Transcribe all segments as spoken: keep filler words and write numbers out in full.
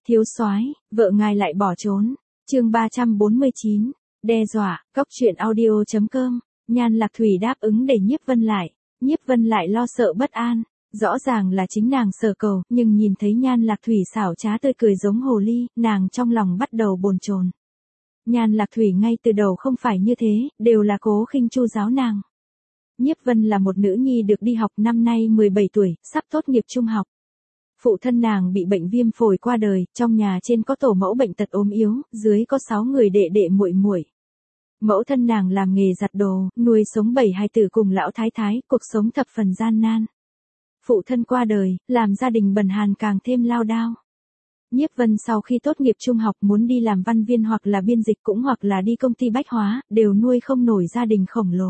Thiếu soái, vợ ngài lại bỏ trốn. Chương ba trăm bốn mươi chín, đe dọa. Cốc truyện audio chấm com. Nhan Lạc Thủy đáp ứng để Nhiếp Vân lại. Nhiếp Vân lại lo sợ bất an. Rõ ràng là chính nàng sở cầu, nhưng nhìn thấy Nhan Lạc Thủy xảo trá tươi cười giống hồ ly, nàng trong lòng bắt đầu bồn chồn. Nhan Lạc Thủy ngay từ đầu không phải như thế, đều là cố khinh chu giáo nàng. Nhiếp Vân là một nữ nhi được đi học năm nay mười bảy tuổi, sắp tốt nghiệp trung học. Phụ thân nàng bị bệnh viêm phổi qua đời, trong nhà trên có tổ mẫu bệnh tật ốm yếu, dưới có sáu người đệ đệ muội muội. Mẫu thân nàng làm nghề giặt đồ, nuôi sống bảy hài tử cùng lão thái thái, cuộc sống thập phần gian nan. Phụ thân qua đời, làm gia đình bần hàn càng thêm lao đao. Nhiếp Vân sau khi tốt nghiệp trung học muốn đi làm văn viên hoặc là biên dịch cũng hoặc là đi công ty bách hóa, đều nuôi không nổi gia đình khổng lồ.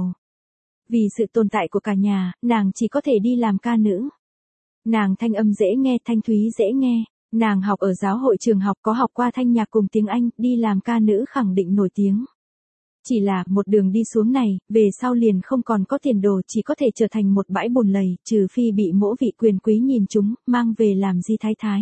Vì sự tồn tại của cả nhà, nàng chỉ có thể đi làm ca nữ. Nàng thanh âm dễ nghe, thanh thúy dễ nghe. Nàng học ở giáo hội trường học có học qua thanh nhạc cùng tiếng Anh, đi làm ca nữ khẳng định nổi tiếng. Chỉ là một đường đi xuống này, về sau liền không còn có tiền đồ, chỉ có thể trở thành một bãi bùn lầy, trừ phi bị mỗi vị quyền quý nhìn chúng, mang về làm di thái thái.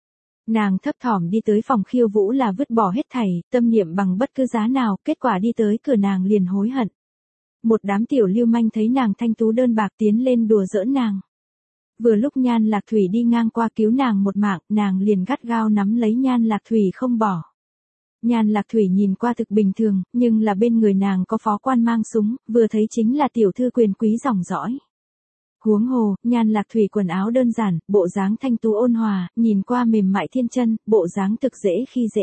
Nàng thấp thỏm đi tới phòng khiêu vũ là vứt bỏ hết thảy, tâm niệm bằng bất cứ giá nào, kết quả đi tới cửa nàng liền hối hận. Một đám tiểu lưu manh thấy nàng thanh tú đơn bạc tiến lên đùa giỡn nàng. Vừa lúc Nhan Lạc Thủy đi ngang qua cứu nàng một mạng, nàng liền gắt gao nắm lấy Nhan Lạc Thủy không bỏ. Nhan Lạc Thủy nhìn qua thực bình thường, nhưng là bên người nàng có phó quan mang súng, vừa thấy chính là tiểu thư quyền quý dòng dõi. Huống hồ, Nhan Lạc Thủy quần áo đơn giản, bộ dáng thanh tú ôn hòa, nhìn qua mềm mại thiên chân, bộ dáng thực dễ khi dễ.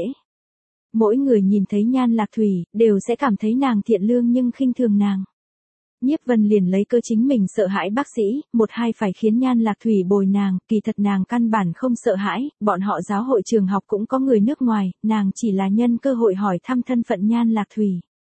Mỗi người nhìn thấy Nhan Lạc Thủy, đều sẽ cảm thấy nàng thiện lương nhưng khinh thường nàng. Nhiếp Vân liền lấy cơ chính mình sợ hãi bác sĩ, một hai phải khiến Nhan Lạc Thủy bồi nàng, kỳ thật nàng căn bản không sợ hãi, bọn họ giáo hội trường học cũng có người nước ngoài, nàng chỉ là nhân cơ hội hỏi thăm thân phận Nhan Lạc Thủy.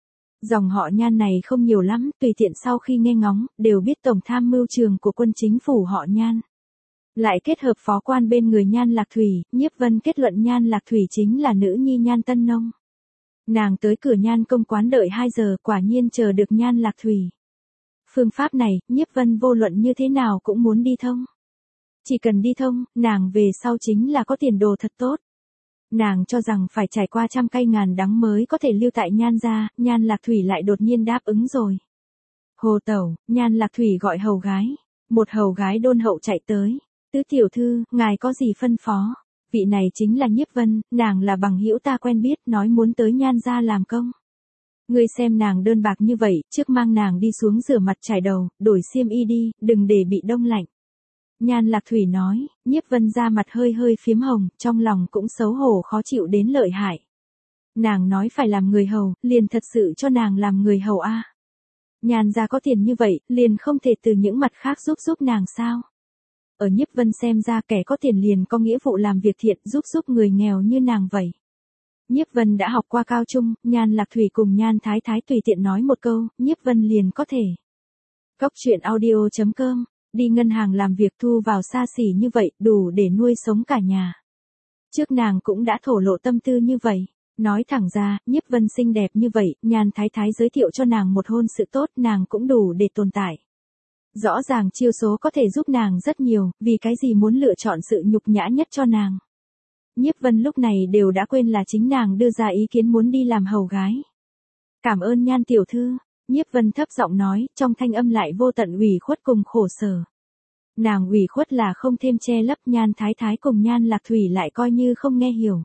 Dòng họ Nhan này không nhiều lắm, tùy tiện sau khi nghe ngóng, đều biết tổng tham mưu trường của quân chính phủ họ Nhan. Lại kết hợp phó quan bên người Nhan Lạc Thủy, Nhiếp Vân kết luận Nhan Lạc Thủy chính là nữ nhi Nhan Tân Nông. Nàng tới cửa Nhan công quán đợi hai giờ, quả nhiên chờ được Nhan Lạc Thủy. Phương pháp này, Nhiếp Vân vô luận như thế nào cũng muốn đi thông. Chỉ cần đi thông, nàng về sau chính là có tiền đồ thật tốt. Nàng cho rằng phải trải qua trăm cay ngàn đắng mới có thể lưu tại Nhan gia, Nhan Lạc Thủy lại đột nhiên đáp ứng rồi. Hồ tẩu, Nhan Lạc Thủy gọi hầu gái. Một hầu gái đôn hậu chạy tới. Tứ tiểu thư, ngài có gì phân phó? Vị này chính là Nhiếp Vân, nàng là bằng hữu ta quen biết, nói muốn tới Nhan gia làm công. Ngươi xem nàng đơn bạc như vậy, trước mang nàng đi xuống rửa mặt chải đầu, đổi xiêm y đi, đừng để bị đông lạnh. Nhan Lạc Thủy nói, Nhiếp Vân da mặt hơi hơi phiếm hồng, trong lòng cũng xấu hổ khó chịu đến lợi hại. Nàng nói phải làm người hầu, liền thật sự cho nàng làm người hầu a. À. Nhan gia có tiền như vậy, liền không thể từ những mặt khác giúp giúp nàng sao? Ở Nhiếp Vân xem ra kẻ có tiền liền có nghĩa vụ làm việc thiện giúp giúp người nghèo như nàng vậy. Nhiếp Vân đã học qua cao trung, Nhan Lạc Thủy cùng Nhan Thái Thái tùy tiện nói một câu, Nhiếp Vân liền có thể. Cốc truyện audio chấm com, đi ngân hàng làm việc thu vào xa xỉ như vậy, đủ để nuôi sống cả nhà. Trước nàng cũng đã thổ lộ tâm tư như vậy, nói thẳng ra, Nhiếp Vân xinh đẹp như vậy, Nhan Thái Thái giới thiệu cho nàng một hôn sự tốt, nàng cũng đủ để tồn tại. Rõ ràng chiêu số có thể giúp nàng rất nhiều, vì cái gì muốn lựa chọn sự nhục nhã nhất cho nàng. Nhiếp Vân lúc này đều đã quên là chính nàng đưa ra ý kiến muốn đi làm hầu gái. Cảm ơn Nhan tiểu thư, Nhiếp Vân thấp giọng nói, trong thanh âm lại vô tận ủy khuất cùng khổ sở. Nàng ủy khuất là không thêm che lấp, Nhan Thái Thái cùng Nhan Lạc Thủy lại coi như không nghe hiểu.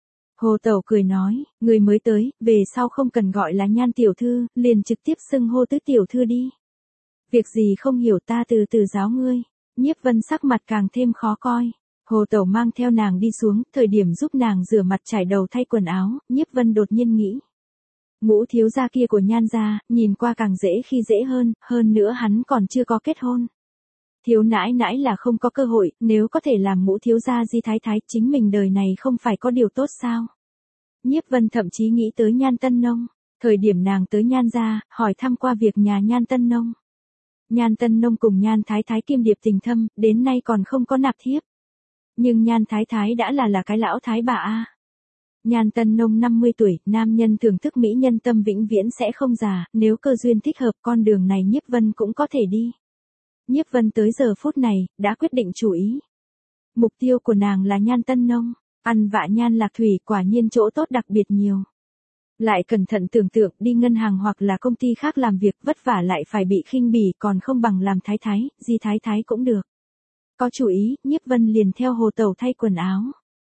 Hồ tẩu cười nói, người mới tới, về sau không cần gọi là Nhan tiểu thư, liền trực tiếp xưng hô tứ tiểu thư đi. Việc gì không hiểu ta từ từ giáo ngươi. Nhiếp Vân sắc mặt càng thêm khó coi. Hồ tẩu mang theo nàng đi xuống, thời điểm giúp nàng rửa mặt chải đầu thay quần áo, Nhiếp Vân đột nhiên nghĩ. Ngũ thiếu gia kia của Nhan gia, nhìn qua càng dễ khi dễ hơn, hơn nữa hắn còn chưa có kết hôn. Thiếu nãi nãi là không có cơ hội, nếu có thể làm ngũ thiếu gia di thái thái, chính mình đời này không phải có điều tốt sao. Nhiếp Vân thậm chí nghĩ tới Nhan Tân Nông, thời điểm nàng tới Nhan gia, hỏi thăm qua việc nhà Nhan Tân Nông. Nhan Tân Nông cùng Nhan Thái Thái kim điệp tình thâm, đến nay còn không có nạp thiếp. Nhưng Nhan Thái Thái đã là là cái lão thái bà a. Nhan Tân Nông năm mươi tuổi, nam nhân thưởng thức mỹ nhân tâm vĩnh viễn sẽ không già, nếu cơ duyên thích hợp con đường này Nhiếp Vân cũng có thể đi. Nhiếp Vân tới giờ phút này, đã quyết định chủ ý. Mục tiêu của nàng là Nhan Tân Nông. Ăn vạ Nhan Lạc Thủy quả nhiên chỗ tốt đặc biệt nhiều. Lại cẩn thận tưởng tượng đi ngân hàng hoặc là công ty khác làm việc vất vả lại phải bị khinh bỉ còn không bằng làm thái thái, di thái thái cũng được. Có chủ ý, Nhiếp Vân liền theo Hồ Tẩu thay quần áo.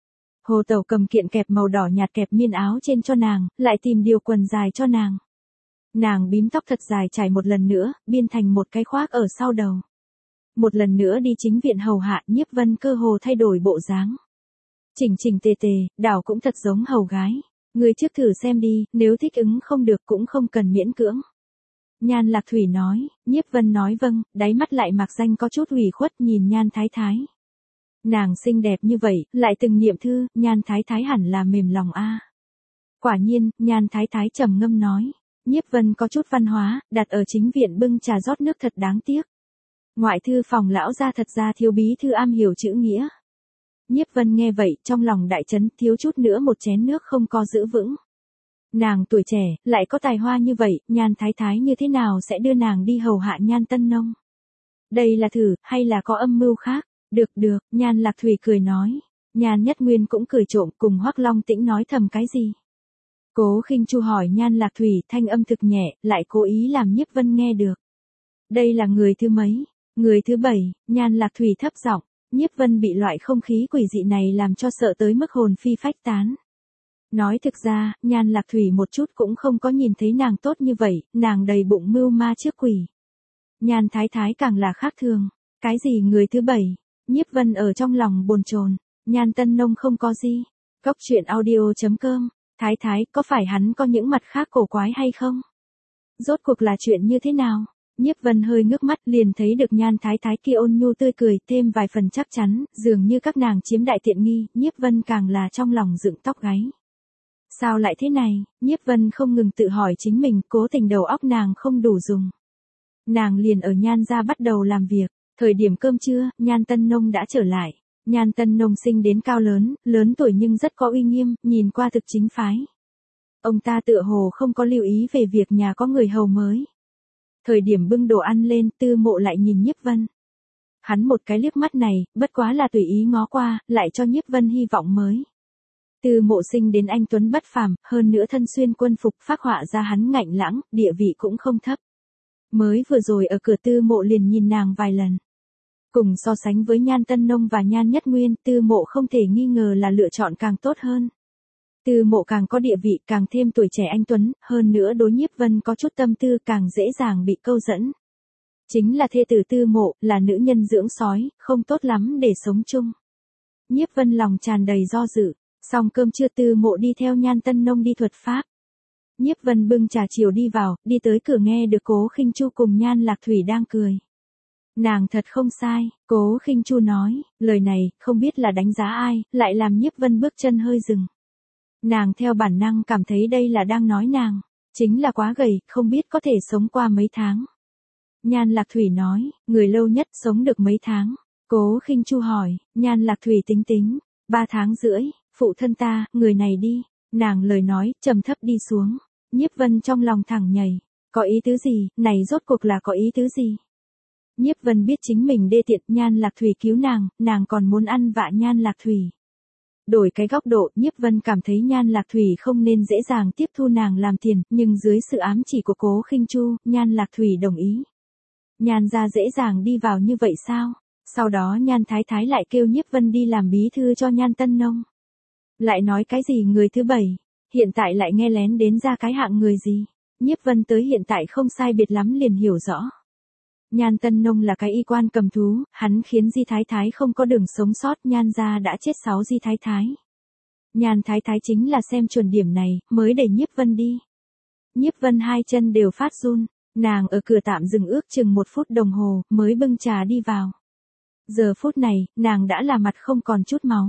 Hồ Tẩu cầm kiện kẹp màu đỏ nhạt kẹp miên áo trên cho nàng, lại tìm điều quần dài cho nàng. Nàng bím tóc thật dài trải một lần nữa, biên thành một cái khoác ở sau đầu. Một lần nữa đi chính viện hầu hạ, Nhiếp Vân cơ hồ thay đổi bộ dáng. Chỉnh chỉnh tề tề, đảo cũng thật giống hầu gái. Người trước thử xem đi, nếu thích ứng không được cũng không cần miễn cưỡng. Nhan Lạc Thủy nói, Nhiếp Vân nói vâng, đáy mắt lại mạc danh có chút ủy khuất nhìn Nhan Thái Thái. Nàng xinh đẹp như vậy, lại từng niệm thư, Nhan Thái Thái hẳn là mềm lòng a. Quả nhiên, Nhan Thái Thái trầm ngâm nói, Nhiếp Vân có chút văn hóa, đặt ở chính viện bưng trà rót nước thật đáng tiếc. Ngoại thư phòng lão gia thật ra thiếu bí thư am hiểu chữ nghĩa. Nhiếp Vân nghe vậy, trong lòng đại chấn, thiếu chút nữa một chén nước không có giữ vững. Nàng tuổi trẻ, lại có tài hoa như vậy, Nhan Thái Thái như thế nào sẽ đưa nàng đi hầu hạ Nhan Tân Nông? Đây là thử, hay là có âm mưu khác? Được được, Nhan Lạc Thủy cười nói. Nhan Nhất Nguyên cũng cười trộm cùng Hoắc Long Tĩnh nói thầm cái gì? Cố Khinh Chu hỏi Nhan Lạc Thủy, thanh âm thực nhẹ, lại cố ý làm Nhiếp Vân nghe được. Đây là người thứ mấy? Người thứ bảy, Nhan Lạc Thủy thấp giọng. Nhiếp Vân bị loại không khí quỷ dị này làm cho sợ tới mức hồn phi phách tán. Nói thực ra, Nhan Lạc Thủy một chút cũng không có nhìn thấy nàng tốt như vậy, nàng đầy bụng mưu ma trước quỷ. Nhan Thái Thái càng là khác thường. Cái gì người thứ bảy? Nhiếp Vân ở trong lòng bồn chồn. Nhan Tân Nông không có gì. Cốc truyện audio chấm com. Thái Thái, có phải hắn có những mặt khác cổ quái hay không? Rốt cuộc là chuyện như thế nào? Nhiếp Vân hơi ngước mắt liền thấy được Nhan Thái Thái kia ôn nhu tươi cười thêm vài phần chắc chắn, dường như các nàng chiếm đại tiện nghi, Nhiếp Vân càng là trong lòng dựng tóc gáy. Sao lại thế này? Nhiếp Vân không ngừng tự hỏi chính mình, cố tình đầu óc nàng không đủ dùng. Nàng liền ở Nhan gia bắt đầu làm việc, thời điểm cơm trưa, Nhan Tân Nông đã trở lại. Nhan Tân Nông sinh đến cao lớn, lớn tuổi nhưng rất có uy nghiêm, nhìn qua thực chính phái. Ông ta tựa hồ không có lưu ý về việc nhà có người hầu mới. Thời điểm bưng đồ ăn lên, Tư Mộ lại nhìn Nhiếp Vân. Hắn một cái liếc mắt này, bất quá là tùy ý ngó qua, lại cho Nhiếp Vân hy vọng mới. Tư Mộ sinh đến anh tuấn bất phàm, hơn nữa thân xuyên quân phục phác họa ra hắn ngạnh lãng, địa vị cũng không thấp. Mới vừa rồi ở cửa Tư Mộ liền nhìn nàng vài lần. Cùng so sánh với Nhan Tân Nông và Nhan Nhất Nguyên, Tư Mộ không thể nghi ngờ là lựa chọn càng tốt hơn. Tư Mộ càng có địa vị, càng thêm tuổi trẻ anh tuấn, hơn nữa đối Nhiếp Vân có chút tâm tư, càng dễ dàng bị câu dẫn. Chính là thê tử Tư Mộ, là nữ nhân dưỡng sói, không tốt lắm để sống chung. Nhiếp Vân lòng tràn đầy do dự, xong cơm trưa Tư Mộ đi theo Nhan Tân Nông đi thuật pháp. Nhiếp Vân bưng trà chiều đi vào, đi tới cửa nghe được Cố Khinh Chu cùng Nhan Lạc Thủy đang cười. Nàng thật không sai, Cố Khinh Chu nói, lời này, không biết là đánh giá ai, lại làm Nhiếp Vân bước chân hơi dừng. Nàng theo bản năng cảm thấy đây là đang nói nàng, chính là quá gầy, không biết có thể sống qua mấy tháng. Nhan Lạc Thủy nói, người lâu nhất sống được mấy tháng. Cố Khinh Chu hỏi, Nhan Lạc Thủy tính tính, ba tháng rưỡi, phụ thân ta, người này đi. Nàng lời nói, trầm thấp đi xuống. Nhiếp Vân trong lòng thẳng nhảy, có ý tứ gì, này rốt cuộc là có ý tứ gì? Nhiếp Vân biết chính mình đê tiện, Nhan Lạc Thủy cứu nàng, nàng còn muốn ăn vạ Nhan Lạc Thủy. Đổi cái góc độ, Nhiếp Vân cảm thấy Nhan Lạc Thủy không nên dễ dàng tiếp thu nàng làm tiền, nhưng dưới sự ám chỉ của Cố Khinh Chu, Nhan Lạc Thủy đồng ý. Nhan gia dễ dàng đi vào như vậy sao? Sau đó Nhan Thái Thái lại kêu Nhiếp Vân đi làm bí thư cho Nhan Tân Nông. Lại nói cái gì người thứ bảy, hiện tại lại nghe lén đến ra cái hạng người gì? Nhiếp Vân tới hiện tại không sai biệt lắm liền hiểu rõ. Nhan Tân Nông là cái y quan cầm thú, hắn khiến Di Thái Thái không có đường sống sót, Nhan gia đã chết sáu Di Thái Thái. Nhan Thái Thái chính là xem chuẩn điểm này, mới đẩy Nhiếp Vân đi. Nhiếp Vân hai chân đều phát run, nàng ở cửa tạm dừng ước chừng một phút đồng hồ, mới bưng trà đi vào. Giờ phút này, nàng đã là mặt không còn chút máu.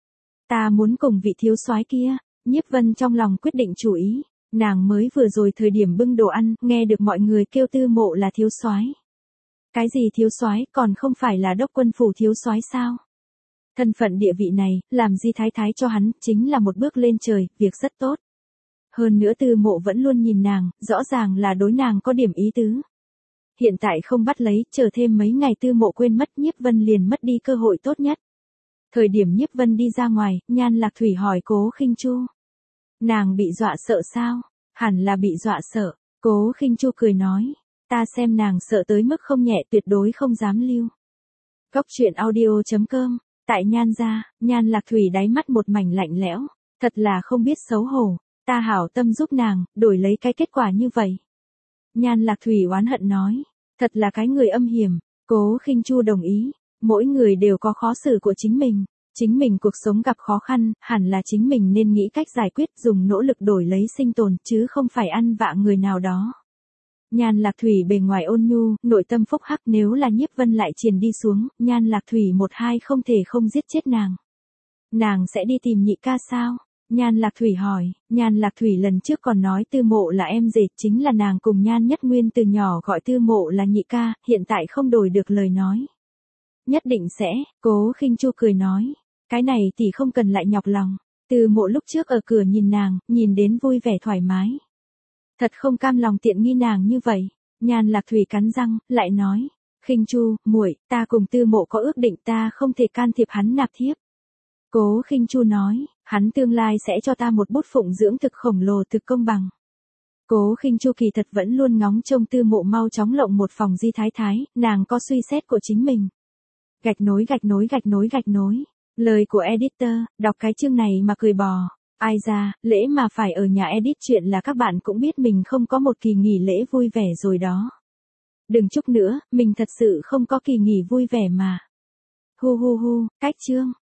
Ta muốn cùng vị thiếu soái kia, Nhiếp Vân trong lòng quyết định chủ ý, nàng mới vừa rồi thời điểm bưng đồ ăn, nghe được mọi người kêu Tư Mộ là thiếu soái. Cái gì thiếu soái, còn không phải là đốc quân phủ thiếu soái sao? Thân phận địa vị này, làm Di Thái Thái cho hắn, chính là một bước lên trời, việc rất tốt. Hơn nữa Tư Mộ vẫn luôn nhìn nàng, rõ ràng là đối nàng có điểm ý tứ. Hiện tại không bắt lấy, chờ thêm mấy ngày Tư Mộ quên mất, Nhiếp Vân liền mất đi cơ hội tốt nhất. Thời điểm Nhiếp Vân đi ra ngoài, Nhan Lạc Thủy hỏi Cố Khinh Chu. Nàng bị dọa sợ sao? Hẳn là bị dọa sợ. Cố Khinh Chu cười nói. Ta xem nàng sợ tới mức không nhẹ, tuyệt đối không dám lưu. Cốc truyện audio chấm com. Tại Nhan gia, Nhan Lạc Thủy đáy mắt một mảnh lạnh lẽo. Thật là không biết xấu hổ. Ta hảo tâm giúp nàng, đổi lấy cái kết quả như vậy. Nhan Lạc Thủy oán hận nói. Thật là cái người âm hiểm. Cố Khinh Chu đồng ý. Mỗi người đều có khó xử của chính mình. Chính mình cuộc sống gặp khó khăn, hẳn là chính mình nên nghĩ cách giải quyết, dùng nỗ lực đổi lấy sinh tồn, chứ không phải ăn vạ người nào đó. Nhan Lạc Thủy bề ngoài ôn nhu, nội tâm phúc hắc, nếu là Nhiếp Vân lại triền đi xuống, Nhan Lạc Thủy một hai không thể không giết chết nàng. Nàng sẽ đi tìm nhị ca sao? Nhan Lạc Thủy hỏi. Nhan Lạc Thủy lần trước còn nói Tư Mộ là em rể, chính là nàng cùng Nhan Nhất Nguyên từ nhỏ gọi Tư Mộ là nhị ca, hiện tại không đổi được lời nói. Nhất định sẽ, Cố Khinh Chu cười nói. Cái này thì không cần lại nhọc lòng. Tư Mộ lúc trước ở cửa nhìn nàng, nhìn đến vui vẻ thoải mái. Thật không cam lòng tiện nghi nàng như vậy. Nhan Lạc Thủy cắn răng, lại nói. Khinh Chu, muội, ta cùng Tư Mộ có ước định, ta không thể can thiệp hắn nạp thiếp. Cố Khinh Chu nói, hắn tương lai sẽ cho ta một bút phụng dưỡng thực khổng lồ, thực công bằng. Cố Khinh Chu kỳ thật vẫn luôn ngóng trông Tư Mộ mau chóng lộng một phòng di thái thái, nàng có suy xét của chính mình. Gạch nối gạch nối gạch nối gạch nối. Lời của editor, đọc cái chương này mà cười bò. Ai ra, lễ mà phải ở nhà edit chuyện là các bạn cũng biết mình không có một kỳ nghỉ lễ vui vẻ rồi đó. Đừng chúc nữa, mình thật sự không có kỳ nghỉ vui vẻ mà. Hu hu hu, cách chương.